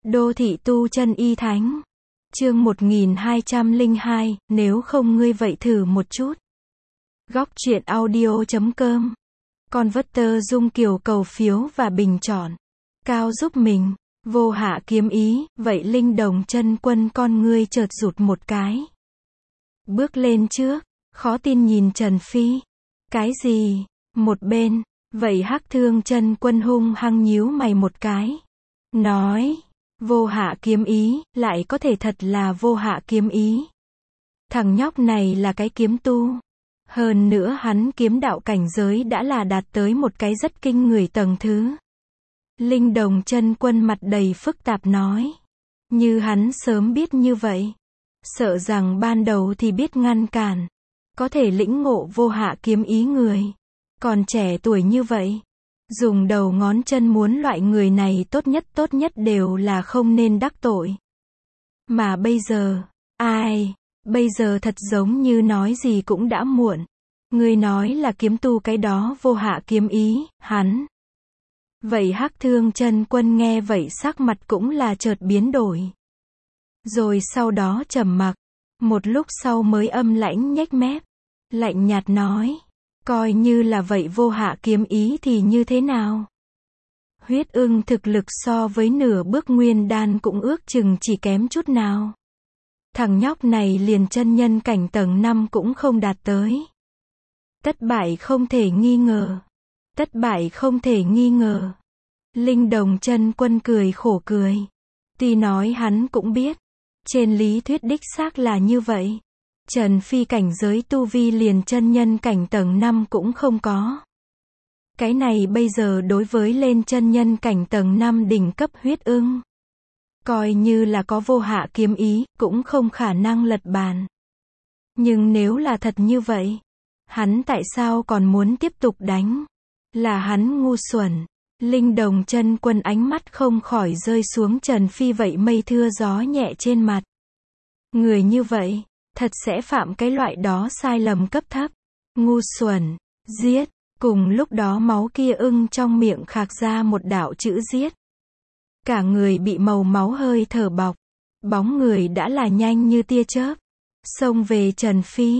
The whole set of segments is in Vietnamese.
Đô thị tu chân y thánh. Chương 1202, nếu không ngươi vậy thử một chút. Góc truyện audio.com. Con vất tơ Dung Kiều cầu phiếu và bình chọn. Cao giúp mình. Vô hạ kiếm ý, vậy Linh Đồng chân quân con ngươi chợt rụt một cái. Bước lên trước, khó tin nhìn Trần Phi. Cái gì? Một bên, vậy Hắc Thương chân quân hung hăng nhíu mày một cái. Nói, vô hạ kiếm ý, lại có thể thật là vô hạ kiếm ý. Thằng nhóc này là cái kiếm tu. Hơn nữa hắn kiếm đạo cảnh giới đã là đạt tới một cái rất kinh người tầng thứ. Linh Đồng chân quân mặt đầy phức tạp nói. Như hắn sớm biết như vậy. Sợ rằng ban đầu thì biết ngăn cản. Có thể lĩnh ngộ vô hạ kiếm ý người. Còn trẻ tuổi như vậy. Dùng đầu ngón chân muốn loại người này tốt nhất đều là không nên đắc tội. Mà bây giờ, bây giờ thật giống như nói gì cũng đã muộn. Ngươi nói là kiếm tu cái đó vô hạ kiếm ý, hắn. Vậy Hắc Thương chân quân nghe vậy sắc mặt cũng là chợt biến đổi. Rồi sau đó trầm mặc, một lúc sau mới âm lãnh nhếch mép, lạnh nhạt nói, coi như là vậy vô hạ kiếm ý thì như thế nào? Huyết ưng thực lực so với nửa bước nguyên đan cũng ước chừng chỉ kém chút nào. Thằng nhóc này liền chân nhân cảnh tầng 5 cũng không đạt tới. Thất bại không thể nghi ngờ. Thất bại không thể nghi ngờ. Linh Đồng chân quân cười khổ cười. Tuy nói hắn cũng biết. Trên lý thuyết đích xác là như vậy. Trần Phi cảnh giới tu vi liền chân nhân cảnh tầng 5 cũng không có. Cái này bây giờ đối với lên chân nhân cảnh tầng 5 đỉnh cấp huyết ưng. Coi như là có vô hạ kiếm ý, cũng không khả năng lật bàn. Nhưng nếu là thật như vậy, hắn tại sao còn muốn tiếp tục đánh? Là hắn ngu xuẩn. Linh Đồng chân quân ánh mắt không khỏi rơi xuống Trần Phi vậy mây thưa gió nhẹ trên mặt. Người như vậy, thật sẽ phạm cái loại đó sai lầm cấp thấp. Ngu xuẩn, giết. Cùng lúc đó máu kia ưng trong miệng khạc ra một đạo chữ giết. Cả người bị màu máu hơi thở bọc. Bóng người đã là nhanh như tia chớp. Xông về Trần Phi.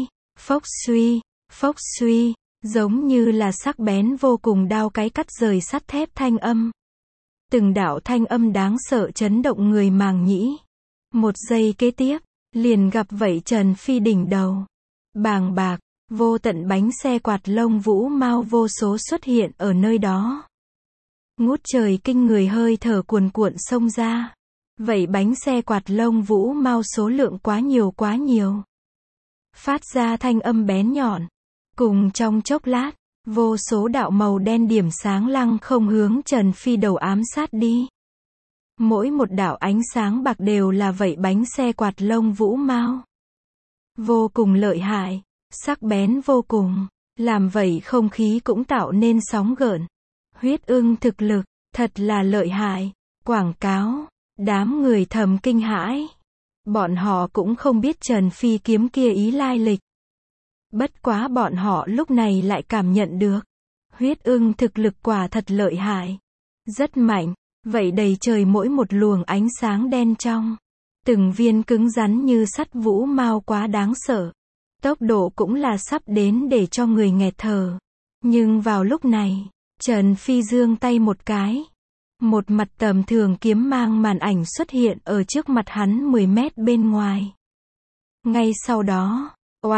Phốc suy, giống như là sắc bén vô cùng đao cái cắt rời sắt thép thanh âm. Từng đạo thanh âm đáng sợ chấn động người màng nhĩ. Một giây kế tiếp, liền gặp vậy Trần Phi đỉnh đầu. Bàng bạc, vô tận bánh xe quạt lông vũ mau vô số xuất hiện ở nơi đó. Ngút trời kinh người hơi thở cuồn cuộn xông ra. Vậy bánh xe quạt lông vũ mau số lượng quá nhiều. Phát ra thanh âm bén nhọn. Cùng trong chốc lát, vô số đạo màu đen điểm sáng lăng không hướng Trần Phi đầu ám sát đi. Mỗi một đạo ánh sáng bạc đều là vậy bánh xe quạt lông vũ mau. Vô cùng lợi hại, sắc bén vô cùng, làm vậy không khí cũng tạo nên sóng gợn. Huyết ưng thực lực, thật là lợi hại, quảng cáo, đám người thầm kinh hãi. Bọn họ cũng không biết Trần Phi kiếm kia ý lai lịch. Bất quá bọn họ lúc này lại cảm nhận được. Huyết ưng thực lực quả thật lợi hại. Rất mạnh, vậy đầy trời mỗi một luồng ánh sáng đen trong. Từng viên cứng rắn như sắt vũ mao quá đáng sợ. Tốc độ cũng là sắp đến để cho người nghẹt thở. Nhưng vào lúc này, Trần Phi giương tay một cái. Một mặt tầm thường kiếm mang màn ảnh xuất hiện ở trước mặt hắn 10 mét bên ngoài. Ngay sau đó,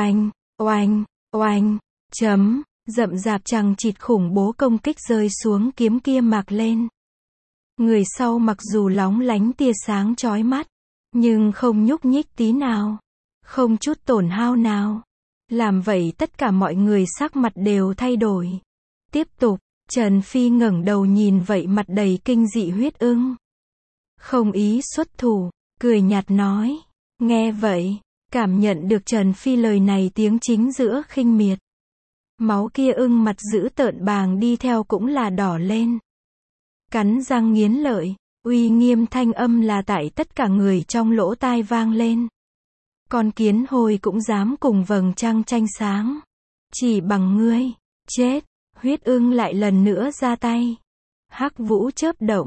oanh, rậm rạp chằng chịt khủng bố công kích rơi xuống kiếm kia mạc lên. Người sau mặc dù lóng lánh tia sáng chói mắt, nhưng không nhúc nhích tí nào, không chút tổn hao nào. Làm vậy tất cả mọi người sắc mặt đều thay đổi. Tiếp tục, Trần Phi ngẩng đầu nhìn vậy mặt đầy kinh dị huyết ưng. Không ý xuất thủ, cười nhạt nói. Nghe vậy, cảm nhận được Trần Phi lời này tiếng chính giữa khinh miệt. Máu kia ưng mặt dữ tợn bàng đi theo cũng là đỏ lên. Cắn răng nghiến lợi, uy nghiêm thanh âm là tại tất cả người trong lỗ tai vang lên. Con kiến hồi cũng dám cùng vầng trăng tranh sáng. Chỉ bằng ngươi, chết. Huyết ưng lại lần nữa ra tay. Hắc vũ chớp động,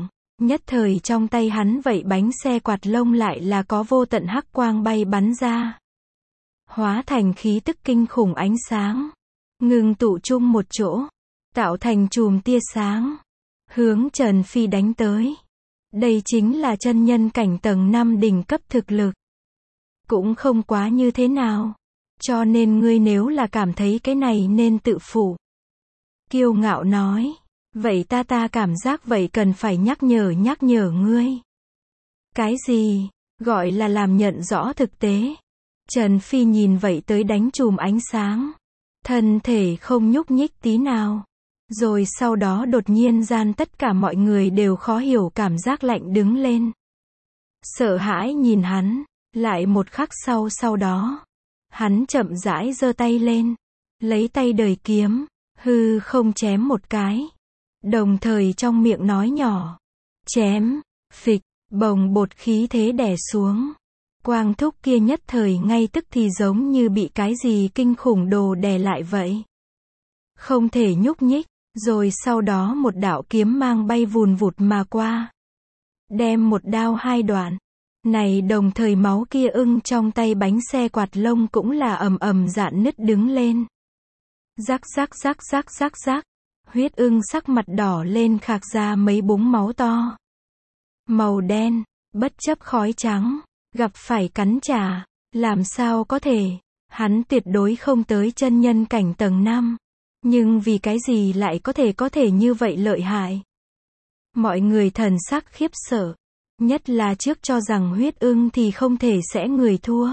Nhất thời trong tay hắn vậy bánh xe quạt lông lại là có vô tận hắc quang bay bắn ra. Hóa thành khí tức kinh khủng ánh sáng. Ngưng tụ chung một chỗ. Tạo thành chùm tia sáng. Hướng Trần Phi đánh tới. Đây chính là chân nhân cảnh tầng 5 đỉnh cấp thực lực. Cũng không quá như thế nào. Cho nên ngươi nếu là cảm thấy cái này nên tự phụ. Kiêu ngạo nói. Vậy ta cảm giác vậy cần phải nhắc nhở ngươi. Cái gì? Gọi là làm nhận rõ thực tế. Trần Phi nhìn vậy tới đánh chùm ánh sáng. Thân thể không nhúc nhích tí nào. Rồi sau đó đột nhiên gian tất cả mọi người đều khó hiểu cảm giác lạnh đứng lên. Sợ hãi nhìn hắn. Lại một khắc sau đó. Hắn chậm rãi giơ tay lên. Lấy tay đời kiếm. Hư không chém một cái. Đồng thời trong miệng nói nhỏ. Chém. Phịch. Bồng bột khí thế đè xuống. Quang thúc kia nhất thời ngay tức thì giống như bị cái gì kinh khủng đồ đè lại vậy. Không thể nhúc nhích. Rồi sau đó một đạo kiếm mang bay vùn vụt mà qua. Đem một đao hai đoạn. Này đồng thời máu kia ưng trong tay bánh xe quạt lông cũng là ầm rạn nứt đứng lên. Rắc. Huyết ưng sắc mặt đỏ lên khạc ra mấy búng máu to. Màu đen, bất chấp khói trắng, gặp phải cắn trả, làm sao có thể, hắn tuyệt đối không tới chân nhân cảnh tầng 5. Nhưng vì cái gì lại có thể như vậy lợi hại. Mọi người thần sắc khiếp sợ. Nhất là trước cho rằng huyết ưng thì không thể sẽ người thua.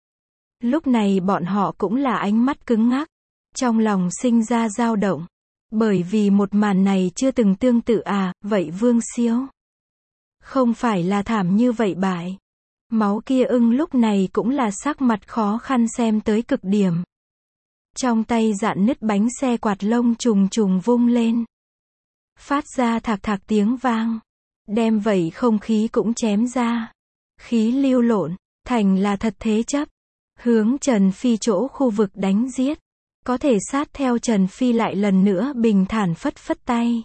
Lúc này bọn họ cũng là ánh mắt cứng ngắc. Trong lòng sinh ra dao động. Bởi vì một màn này chưa từng tương tự à, vậy Vương Siêu. Không phải là thảm như vậy bại. Máu kia ưng lúc này cũng là sắc mặt khó khăn xem tới cực điểm. Trong tay dạn nứt bánh xe quạt lông trùng vung lên. Phát ra thạc tiếng vang. Đem vậy không khí cũng chém ra. Khí lưu lộn, thành là thật thế chấp. Hướng Trần Phi chỗ khu vực đánh giết. Có thể sát theo Trần Phi lại lần nữa bình thản phất tay.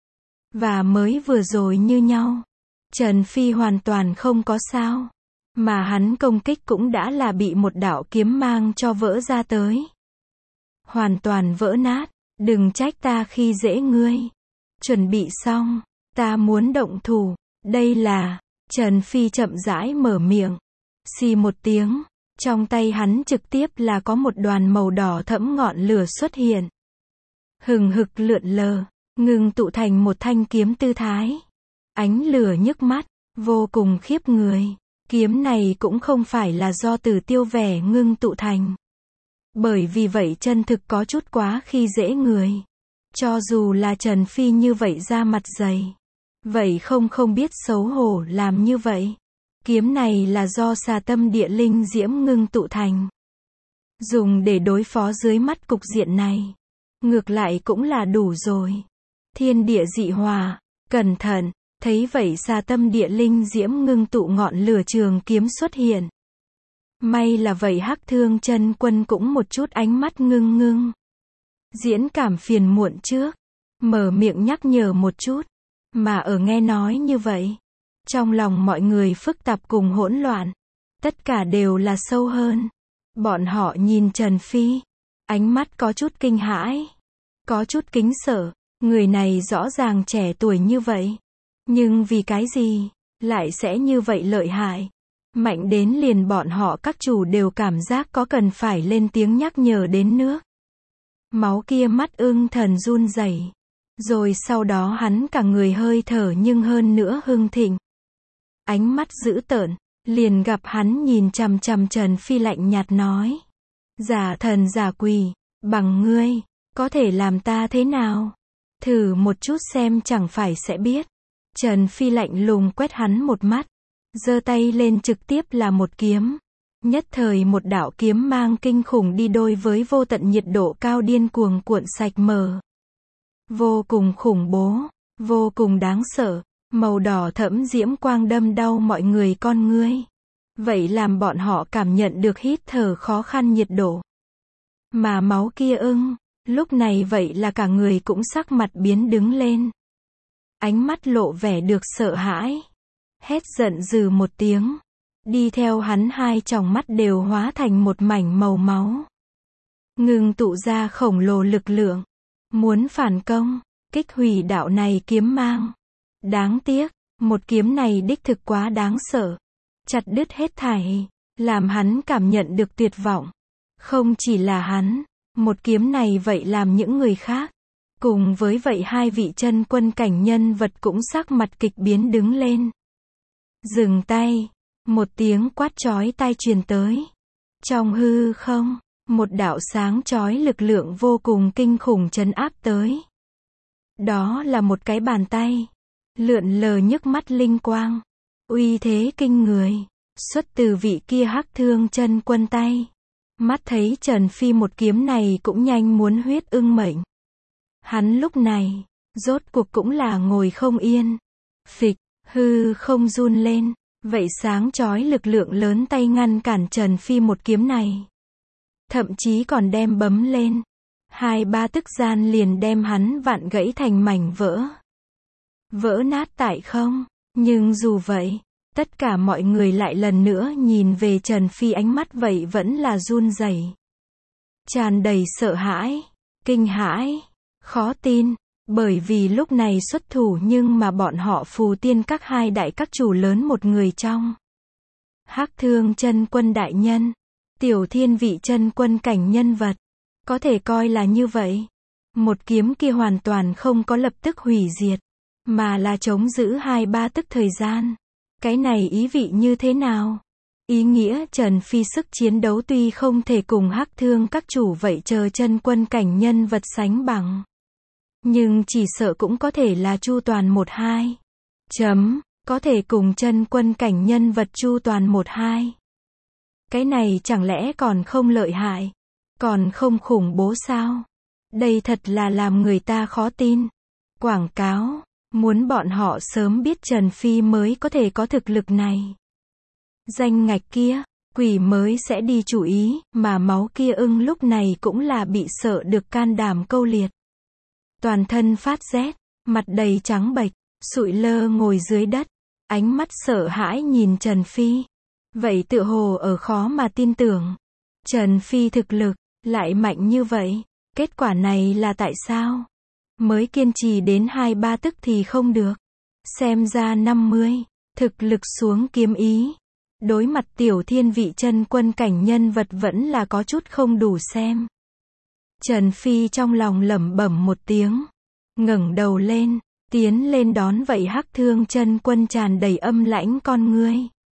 Và mới vừa rồi như nhau. Trần Phi hoàn toàn không có sao. Mà hắn công kích cũng đã là bị một đạo kiếm mang cho vỡ ra tới. Hoàn toàn vỡ nát. Đừng trách ta khi dễ ngươi. Chuẩn bị xong. Ta muốn động thủ. Đây là. Trần Phi chậm rãi mở miệng. Xì một tiếng. Trong tay hắn trực tiếp là có một đoàn màu đỏ thẫm ngọn lửa xuất hiện. Hừng hực lượn lờ. Ngưng tụ thành một thanh kiếm tư thái. Ánh lửa nhức mắt. Vô cùng khiếp người. Kiếm này cũng không phải là do Tử Tiêu vẻ ngưng tụ thành. Bởi vì vậy chân thực có chút quá khi dễ người. Cho dù là Trần Phi như vậy ra mặt dày. Vậy không biết xấu hổ làm như vậy. Kiếm này là do xà tâm địa linh diễm ngưng tụ thành. Dùng để đối phó dưới mắt cục diện này. Ngược lại cũng là đủ rồi. Thiên địa dị hòa. Cẩn thận. Thấy vậy xà tâm địa linh diễm ngưng tụ ngọn lửa trường kiếm xuất hiện. May là vậy Hắc Thương Chân Quân cũng một chút ánh mắt ngưng. Diễn cảm phiền muộn trước. Mở miệng nhắc nhở một chút. Mà ở nghe nói như vậy. Trong lòng mọi người phức tạp cùng hỗn loạn. Tất cả đều là sâu hơn. Bọn họ nhìn Trần Phi. Ánh mắt có chút kinh hãi. Có chút kính sợ. Người này rõ ràng trẻ tuổi như vậy. Nhưng vì cái gì? Lại sẽ như vậy lợi hại. Mạnh đến liền bọn họ các chủ đều cảm giác có cần phải lên tiếng nhắc nhở đến nước. Máu kia mắt ưng thần run rẩy. Rồi sau đó hắn cả người hơi thở nhưng hơn nữa hưng thịnh. Ánh mắt dữ tợn. Liền gặp hắn nhìn chằm Trần Phi lạnh nhạt nói. Giả thần giả quỷ. Bằng ngươi. Có thể làm ta thế nào? Thử một chút xem chẳng phải sẽ biết. Trần Phi lạnh lùng quét hắn một mắt. Giơ tay lên trực tiếp là một kiếm. Nhất thời một đạo kiếm mang kinh khủng đi đôi với vô tận nhiệt độ cao điên cuồng cuộn sạch mở. Vô cùng khủng bố. Vô cùng đáng sợ. Màu đỏ thẫm diễm quang đâm đau mọi người con ngươi. Vậy làm bọn họ cảm nhận được hít thở khó khăn nhiệt độ. Mà máu kia ưng. Lúc này vậy là cả người cũng sắc mặt biến đứng lên. ánh mắt lộ vẻ được sợ hãi. Hét giận dữ một tiếng. Đi theo hắn hai tròng mắt đều hóa thành một mảnh màu máu. Ngưng tụ ra khổng lồ lực lượng. Muốn phản công, kích hủy đạo này kiếm mang. Đáng tiếc, một kiếm này đích thực quá đáng sợ. Chặt đứt hết thảy, làm hắn cảm nhận được tuyệt vọng. Không chỉ là hắn, một kiếm này vậy làm những người khác. Cùng với vậy hai vị chân quân cảnh nhân vật cũng sắc mặt kịch biến đứng lên. Dừng tay, một tiếng quát chói tai truyền tới. Trong hư không, một đạo sáng chói lực lượng vô cùng kinh khủng trấn áp tới. Đó là một cái bàn tay, lượn lờ nhức mắt linh quang, uy thế kinh người, xuất từ vị kia Hắc Thương chân quân tay. Mắt thấy Trần Phi một kiếm này cũng nhanh muốn huyết ưng mệnh. Hắn lúc này, rốt cuộc cũng là ngồi không yên. Phịch, hư không run lên, vậy sáng chói lực lượng lớn tay ngăn cản Trần Phi một kiếm này. Thậm chí còn đem bấm lên. 2-3 tức gian liền đem hắn vặn gãy thành mảnh vỡ. Vỡ nát tại không. Nhưng dù vậy, tất cả mọi người lại lần nữa nhìn về Trần Phi ánh mắt vậy vẫn là run rẩy. Tràn đầy sợ hãi, kinh hãi, khó tin. Bởi vì lúc này xuất thủ nhưng mà bọn họ Phù Tiên các hai đại các chủ lớn một người trong. Hắc Thương chân quân đại nhân, Tiểu Thiên vị chân quân cảnh nhân vật. Có thể coi là như vậy. Một kiếm kia hoàn toàn không có lập tức hủy diệt, mà là chống giữ 2-3 tức thời gian. Cái này ý vị như thế nào? Ý nghĩa Trần Phi sức chiến đấu tuy không thể cùng Hắc Thương các chủ vậy chờ chân quân cảnh nhân vật sánh bằng. Nhưng chỉ sợ cũng có thể là chu toàn 1-2. Có thể cùng chân quân cảnh nhân vật chu toàn 1-2. Cái này chẳng lẽ còn không lợi hại? Còn không khủng bố sao? Đây thật là làm người ta khó tin. Quảng cáo, muốn bọn họ sớm biết Trần Phi mới có thể có thực lực này. Danh ngạch kia, quỷ mới sẽ đi chủ ý, mà máu kia ưng lúc này cũng là bị sợ được can đảm câu liệt. Toàn thân phát rét, mặt đầy trắng bệch, sụi lơ ngồi dưới đất, ánh mắt sợ hãi nhìn Trần Phi. Vậy tựa hồ ở khó mà tin tưởng. Trần Phi thực lực, lại mạnh như vậy. Kết quả này là tại sao? Mới kiên trì đến 2-3 tức thì không được. Xem ra 50, thực lực xuống kiếm ý. Đối mặt Tiểu Thiên vị chân quân cảnh nhân vật vẫn là có chút không đủ xem. Trần Phi trong lòng lẩm bẩm một tiếng. Ngẩng đầu lên, tiến lên đón vậy Hắc Thương chân quân tràn đầy âm lãnh con ngươi.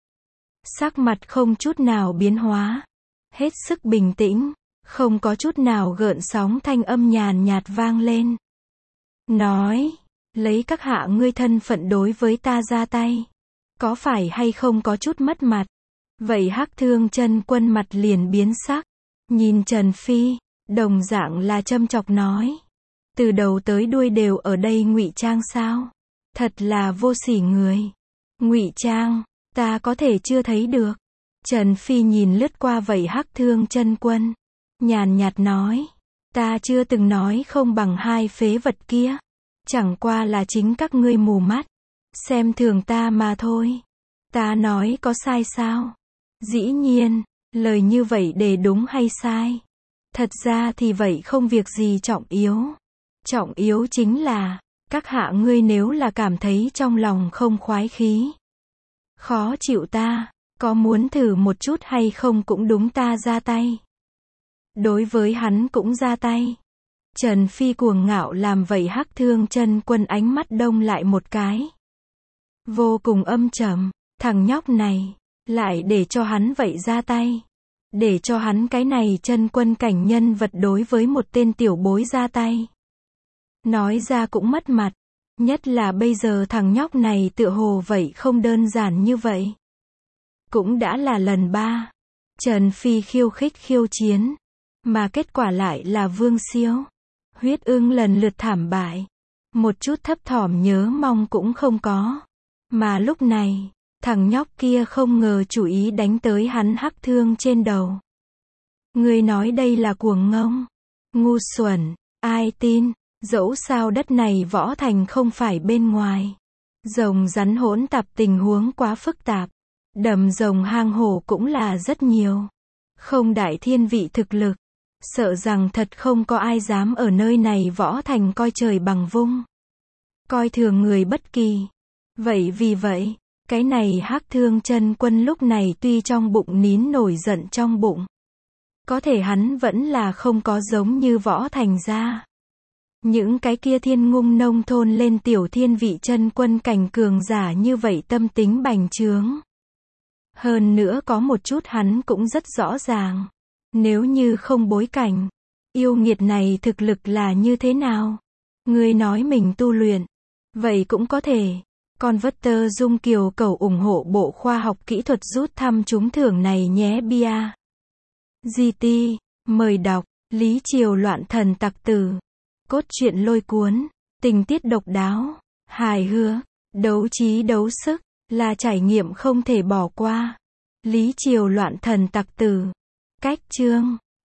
Sắc mặt không chút nào biến hóa. Hết sức bình tĩnh, không có chút nào gợn sóng thanh âm nhàn nhạt vang lên. Nói, lấy các hạ ngươi thân phận đối với ta ra tay. Có phải hay không có chút mất mặt? Vậy Hắc Thương chân quân mặt liền biến sắc. Nhìn Trần Phi, đồng dạng là châm chọc nói. Từ đầu tới đuôi đều ở đây ngụy trang sao? Thật là vô sỉ người. Ngụy trang, ta có thể chưa thấy được. Trần Phi nhìn lướt qua vậy Hắc Thương chân quân. Nhàn nhạt nói. Ta chưa từng nói không bằng hai phế vật kia. Chẳng qua là chính các ngươi mù mắt. Xem thường ta mà thôi. Ta nói có sai sao? Dĩ nhiên, lời như vậy để đúng hay sai? Thật ra thì vậy không việc gì trọng yếu. Trọng yếu chính là, các hạ ngươi nếu là cảm thấy trong lòng không khoái khí. Khó chịu ta, có muốn thử một chút hay không cũng đúng ta ra tay. Đối với hắn cũng ra tay. Trần Phi cuồng ngạo làm vậy Hắc Thương chân quân ánh mắt đông lại một cái. Vô cùng âm trầm, thằng nhóc này, lại để cho hắn vậy ra tay. Để cho hắn cái này chân quân cảnh nhân vật đối với một tên tiểu bối ra tay. Nói ra cũng mất mặt. Nhất là bây giờ thằng nhóc này tựa hồ vậy không đơn giản như vậy. Cũng đã là lần 3. Trần Phi khiêu khích khiêu chiến. Mà kết quả lại là Vương Siêu. Huyết ưng lần lượt thảm bại. Một chút thấp thỏm nhớ mong cũng không có. Mà lúc này, thằng nhóc kia không ngờ chủ ý đánh tới hắn Hắc Thương trên đầu. Người nói đây là cuồng ngông. Ngu xuẩn, ai tin. Dẫu sao đất này võ thành không phải bên ngoài. Rồng rắn hỗn tạp tình huống quá phức tạp. Đầm rồng hang hổ cũng là rất nhiều. Không đại thiên vị thực lực. Sợ rằng thật không có ai dám ở nơi này võ thành coi trời bằng vung. Coi thường người bất kỳ. Vậy vì vậy, cái này Hắc Thương Chân Quân lúc này tuy trong bụng nín nổi giận trong bụng. Có thể hắn vẫn là không có giống như võ thành ra. Những cái kia thiên ngung nông thôn lên tiểu thiên vị chân quân cảnh cường giả như vậy tâm tính bành trướng. Hơn nữa có một chút hắn cũng rất rõ ràng. Nếu như không bối cảnh, yêu nghiệt này thực lực là như thế nào? Ngươi nói mình tu luyện. Vậy cũng có thể. Converter Dung Kiều cầu ủng hộ Bộ Khoa học Kỹ thuật rút thăm trúng thưởng này nhé bia. GT, mời đọc, Lý Triều loạn thần tặc tử. Cốt truyện lôi cuốn, tình tiết độc đáo, hài hước, đấu trí đấu sức, là trải nghiệm không thể bỏ qua. Lý Triều loạn thần tặc tử. Cách chương